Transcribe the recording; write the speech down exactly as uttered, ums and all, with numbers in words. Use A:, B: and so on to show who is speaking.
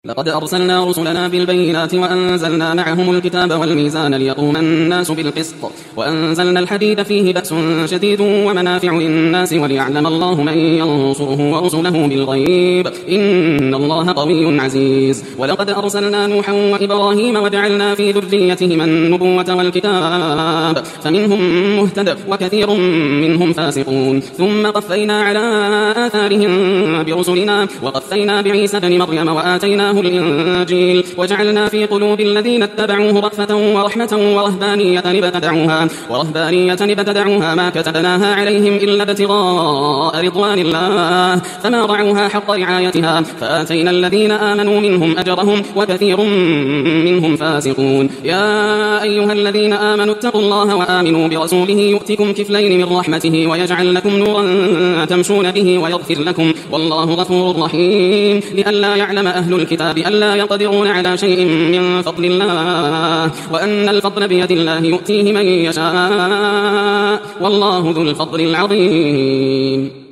A: لقد أرسلنا رسلنا بالبينات وأنزلنا معهم الكتاب والميزان ليقوم الناس بالقسط وأنزلنا الحديد فيه بأس شديد ومنافع للناس وليعلم الله من ينصره ورسله بالغيب إن الله قوي عزيز. ولقد أرسلنا نوحا وإبراهيم وجعلنا في ذريتهما النبوة والكتاب فمنهم مهتد وكثير منهم فاسقون. ثم قفينا على آثارهم برسلنا وقفينا بعيسى بن مريم وآتيناه الإنجيل وجعلنا في قلوب الذين اتبعوه رأفة ورحمة ورهبانية ابتدعوها ورهبانية ابتدعوها ما كتبناها عليهم إلا ابتغاء رضوان الله فما رعوها حق رعايتها فآتينا الذين آمنوا منهم أجرهم وكثير منهم فاسقون. يا أيها الذين آمنوا اتقوا الله وآمنوا برسوله يؤتكم كفلين من رحمته ويجعل لكم نورا تمشون به ويغفر لكم والله غفور رحيم. لئلا يعلم أهل الكتاب ألا يقدرون على شيء من فضل الله وأن الفضل بيد الله يؤتيه من يشاء والله ذو الفضل العظيم.